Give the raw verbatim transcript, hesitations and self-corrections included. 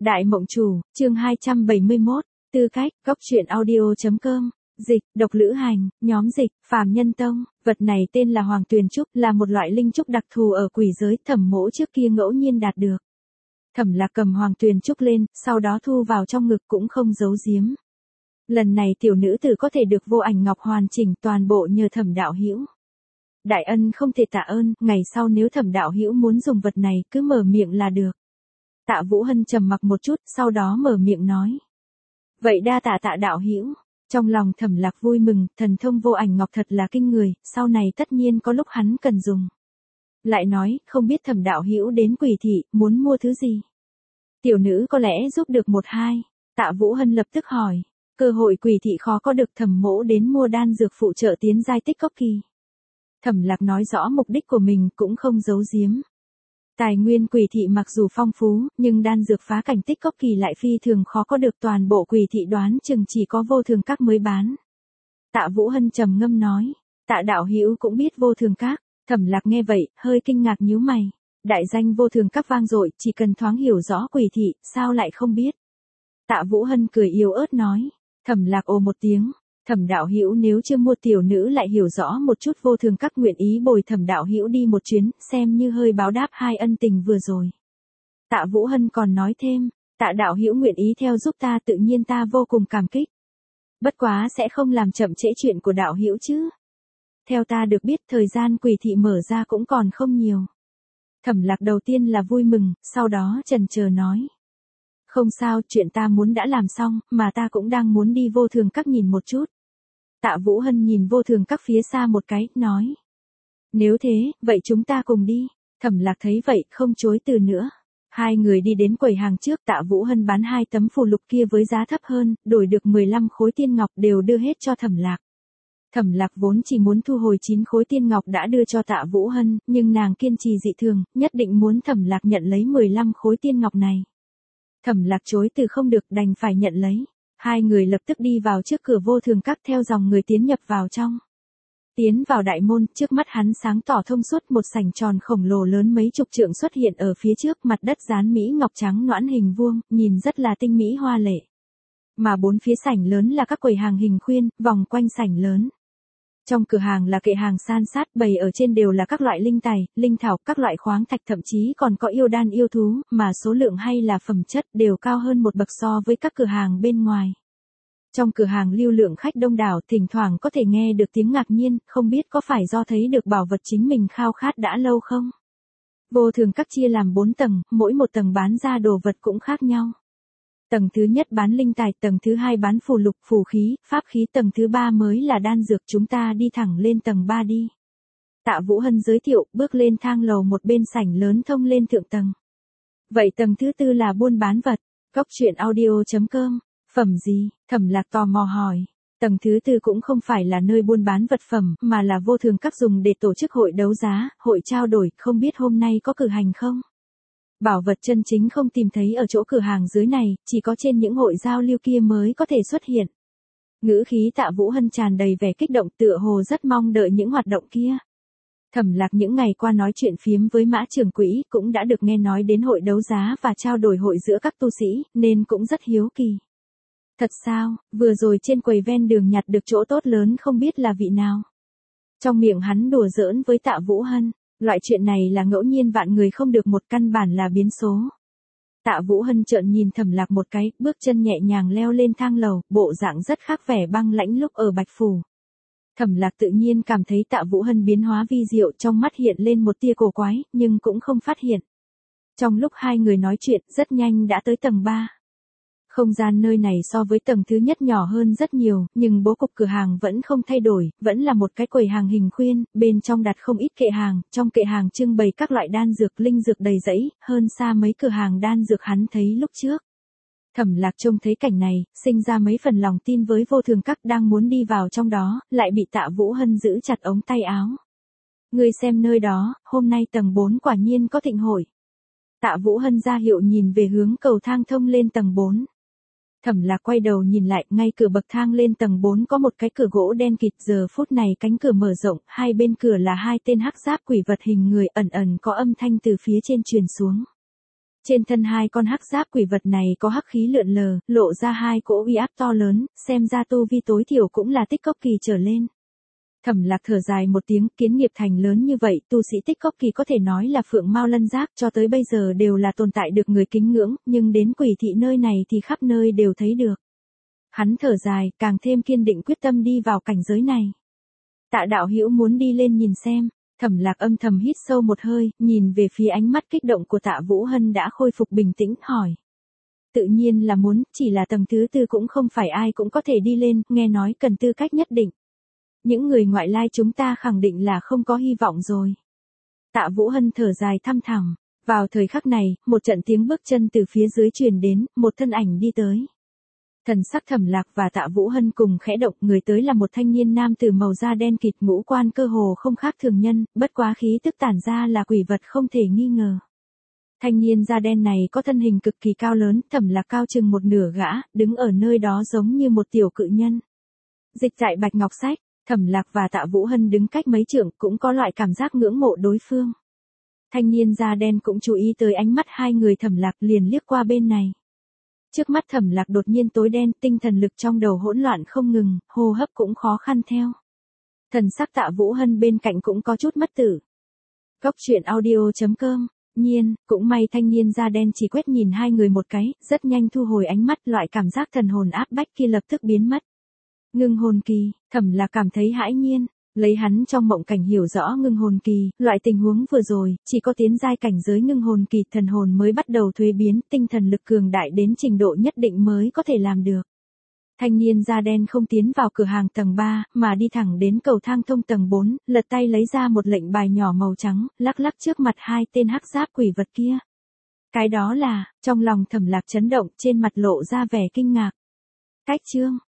Đại Mộng Chủ, chương hai trăm bảy mươi mốt, tư cách, góc truyện audio.com, dịch, độc lữ hành, nhóm dịch, phàm nhân tông, vật này tên là Hoàng Tuyền Trúc, là một loại linh trúc đặc thù ở quỷ giới Thẩm Mỗ trước kia ngẫu nhiên đạt được. Thẩm Lạc cầm Hoàng Tuyền Trúc lên, sau đó thu vào trong ngực cũng không giấu giếm. Lần này tiểu nữ tử có thể được vô ảnh ngọc hoàn chỉnh toàn bộ nhờ Thẩm đạo hữu. Đại ân không thể tạ ơn, ngày sau nếu Thẩm đạo hữu muốn dùng vật này cứ mở miệng là được. Tạ Vũ Hân trầm mặc một chút, sau đó mở miệng nói. Vậy đa tạ Tạ đạo hữu. Trong lòng Thẩm Lạc vui mừng, thần thông vô ảnh ngọc thật là kinh người, sau này tất nhiên có lúc hắn cần dùng. Lại nói, không biết Thẩm đạo hữu đến Quỷ thị, muốn mua thứ gì? Tiểu nữ có lẽ giúp được một hai. Tạ Vũ Hân lập tức hỏi. Cơ hội Quỷ thị khó có được, Thẩm Mỗ đến mua đan dược phụ trợ tiến giai tích cốc kỳ. Thẩm Lạc nói rõ mục đích của mình cũng không giấu giếm. Tài nguyên Quỷ thị mặc dù phong phú, nhưng đan dược phá cảnh tích cốc kỳ lại phi thường khó có được, toàn bộ Quỷ thị đoán chừng chỉ có vô thường các mới bán. Tạ Vũ Hân trầm ngâm nói, Tạ đạo hữu cũng biết vô thường các. Thẩm Lạc nghe vậy, hơi kinh ngạc nhíu mày. Đại danh vô thường các vang dội, chỉ cần thoáng hiểu rõ Quỷ thị, sao lại không biết. Tạ Vũ Hân cười yếu ớt nói. Thẩm Lạc ồ một tiếng. Thẩm đạo hữu nếu chưa mua, tiểu nữ lại hiểu rõ một chút vô thường các, nguyện ý bồi Thẩm đạo hữu đi một chuyến, xem như hơi báo đáp hai ân tình vừa rồi. Tạ Vũ Hân còn nói thêm, Tạ đạo hữu nguyện ý theo giúp ta, tự nhiên ta vô cùng cảm kích. Bất quá sẽ không làm chậm trễ chuyện của đạo hữu chứ. Theo ta được biết, thời gian Quỷ thị mở ra cũng còn không nhiều. Thẩm Lạc đầu tiên là vui mừng, sau đó chần chờ nói. Không sao, chuyện ta muốn đã làm xong, mà ta cũng đang muốn đi vô thường các nhìn một chút. Tạ Vũ Hân nhìn vô thường các phía xa một cái, nói. Nếu thế, vậy chúng ta cùng đi. Thẩm Lạc thấy vậy, không chối từ nữa. Hai người đi đến quầy hàng trước, Tạ Vũ Hân bán hai tấm phù lục kia với giá thấp hơn, đổi được mười lăm khối tiên ngọc đều đưa hết cho Thẩm Lạc. Thẩm Lạc vốn chỉ muốn thu hồi chín khối tiên ngọc đã đưa cho Tạ Vũ Hân, nhưng nàng kiên trì dị thường, nhất định muốn Thẩm Lạc nhận lấy mười lăm khối tiên ngọc này. Thẩm Lạc chối từ không được, đành phải nhận lấy. Hai người lập tức đi vào trước cửa vô thường các, theo dòng người tiến nhập vào trong. Tiến vào đại môn, trước mắt hắn sáng tỏ thông suốt, một sảnh tròn khổng lồ lớn mấy chục trượng xuất hiện ở phía trước, mặt đất dán mỹ ngọc trắng nõn hình vuông, nhìn rất là tinh mỹ hoa lệ. Mà bốn phía sảnh lớn là các quầy hàng hình khuyên, vòng quanh sảnh lớn. Trong cửa hàng là kệ hàng san sát, bày ở trên đều là các loại linh tài, linh thảo, các loại khoáng thạch, thậm chí còn có yêu đan yêu thú, mà số lượng hay là phẩm chất đều cao hơn một bậc so với các cửa hàng bên ngoài. Trong cửa hàng lưu lượng khách đông đảo, thỉnh thoảng có thể nghe được tiếng ngạc nhiên, không biết có phải do thấy được bảo vật chính mình khao khát đã lâu không? Vô thường các chia làm bốn tầng, mỗi một tầng bán ra đồ vật cũng khác nhau. Tầng thứ nhất bán linh tài, tầng thứ hai bán phù lục, phù khí, pháp khí, tầng thứ ba mới là đan dược, chúng ta đi thẳng lên tầng ba đi. Tạ Vũ Hân giới thiệu, bước lên thang lầu một bên sảnh lớn thông lên thượng tầng. Vậy tầng thứ tư là buôn bán vật, góc truyện audio.com, phẩm gì? Thẩm Lạc tò mò hỏi. Tầng thứ tư cũng không phải là nơi buôn bán vật phẩm, mà là vô thường các dùng để tổ chức hội đấu giá, hội trao đổi, không biết hôm nay có cử hành không? Bảo vật chân chính không tìm thấy ở chỗ cửa hàng dưới này, chỉ có trên những hội giao lưu kia mới có thể xuất hiện. Ngữ khí Tạ Vũ Hân tràn đầy vẻ kích động, tựa hồ rất mong đợi những hoạt động kia. Thẩm Lạc những ngày qua nói chuyện phiếm với Mã trưởng quỹ, cũng đã được nghe nói đến hội đấu giá và trao đổi hội giữa các tu sĩ, nên cũng rất hiếu kỳ. Thật sao, vừa rồi trên quầy ven đường nhặt được chỗ tốt lớn, không biết là vị nào. Trong miệng hắn đùa giỡn với Tạ Vũ Hân. Loại chuyện này là ngẫu nhiên vạn người không được một, căn bản là biến số. Tạ Vũ Hân trợn nhìn Thẩm Lạc một cái, bước chân nhẹ nhàng leo lên thang lầu, bộ dạng rất khác vẻ băng lãnh lúc ở Bạch Phủ. Thẩm Lạc tự nhiên cảm thấy Tạ Vũ Hân biến hóa vi diệu, trong mắt hiện lên một tia cổ quái, nhưng cũng không phát hiện. Trong lúc hai người nói chuyện, rất nhanh đã tới tầng ba. Không gian nơi này so với tầng thứ nhất nhỏ hơn rất nhiều, nhưng bố cục cửa hàng vẫn không thay đổi, vẫn là một cái quầy hàng hình khuyên, bên trong đặt không ít kệ hàng, trong kệ hàng trưng bày các loại đan dược, linh dược đầy rẫy, hơn xa mấy cửa hàng đan dược hắn thấy lúc trước. Thẩm Lạc trông thấy cảnh này, sinh ra mấy phần lòng tin với vô thường các, đang muốn đi vào trong đó, lại bị Tạ Vũ Hân giữ chặt ống tay áo. Ngươi xem nơi đó, hôm nay tầng bốn quả nhiên có thịnh hội. Tạ Vũ Hân ra hiệu nhìn về hướng cầu thang thông lên tầng bốn. Thẩm Lạc quay đầu nhìn lại, ngay cửa bậc thang lên tầng bốn có một cái cửa gỗ đen kịt, giờ phút này cánh cửa mở rộng, hai bên cửa là hai tên hắc giáp quỷ vật hình người, ẩn ẩn có âm thanh từ phía trên truyền xuống. Trên thân hai con hắc giáp quỷ vật này có hắc khí lượn lờ, lộ ra hai cỗ uy áp to lớn, xem ra tu vi tối thiểu cũng là tích cốc kỳ trở lên. Thẩm Lạc thở dài một tiếng, Kiến Nghiệp Thành lớn như vậy, tu sĩ tích cốc kỳ có thể nói là phượng mao lân giác, cho tới bây giờ đều là tồn tại được người kính ngưỡng, nhưng đến quỷ thị nơi này thì khắp nơi đều thấy được. Hắn thở dài, càng thêm kiên định quyết tâm đi vào cảnh giới này. Tạ đạo hữu muốn đi lên nhìn xem. Thẩm Lạc âm thầm hít sâu một hơi, nhìn về phía ánh mắt kích động của Tạ Vũ Hân đã khôi phục bình tĩnh, hỏi. Tự nhiên là muốn, chỉ là tầng thứ tư cũng không phải ai cũng có thể đi lên, nghe nói cần tư cách nhất định. Những người ngoại lai chúng ta khẳng định là không có hy vọng rồi. Tạ Vũ Hân thở dài thăm thẳm. Vào thời khắc này, một trận tiếng bước chân từ phía dưới truyền đến, một thân ảnh đi tới. Thần sắc Thẩm Lạc và Tạ Vũ Hân cùng khẽ động, người tới là một thanh niên nam tử màu da đen kịt, ngũ quan cơ hồ không khác thường nhân, bất quá khí tức tản ra là quỷ vật không thể nghi ngờ. Thanh niên da đen này có thân hình cực kỳ cao lớn, Thẩm Lạc cao chừng một nửa gã, đứng ở nơi đó giống như một tiểu cự nhân. Dịch Dại Bạch Ngọc Sách, Thẩm Lạc và Tạ Vũ Hân đứng cách mấy trượng, cũng có loại cảm giác ngưỡng mộ đối phương. Thanh niên da đen cũng chú ý tới ánh mắt hai người, Thẩm Lạc liền liếc qua bên này. Trước mắt Thẩm Lạc đột nhiên tối đen, tinh thần lực trong đầu hỗn loạn không ngừng, hô hấp cũng khó khăn theo. Thần sắc Tạ Vũ Hân bên cạnh cũng có chút mất tử. Góc truyện audio chấm com, nhiên, cũng may thanh niên da đen chỉ quét nhìn hai người một cái, rất nhanh thu hồi ánh mắt, loại cảm giác thần hồn áp bách kia lập tức biến mất. Ngưng hồn kỳ, Thẩm Lạc cảm thấy hãi nhiên. Lấy hắn trong mộng cảnh hiểu rõ ngưng hồn kỳ, loại tình huống vừa rồi, chỉ có tiến giai cảnh giới ngưng hồn kỳ, thần hồn mới bắt đầu thuế biến, tinh thần lực cường đại đến trình độ nhất định mới có thể làm được. Thanh niên da đen không tiến vào cửa hàng tầng ba, mà đi thẳng đến cầu thang thông tầng bốn, lật tay lấy ra một lệnh bài nhỏ màu trắng, lắc lắc trước mặt hai tên hắc giáp quỷ vật kia. Cái đó là, trong lòng Thẩm Lạc chấn động, trên mặt lộ ra vẻ kinh ngạc. Cách chương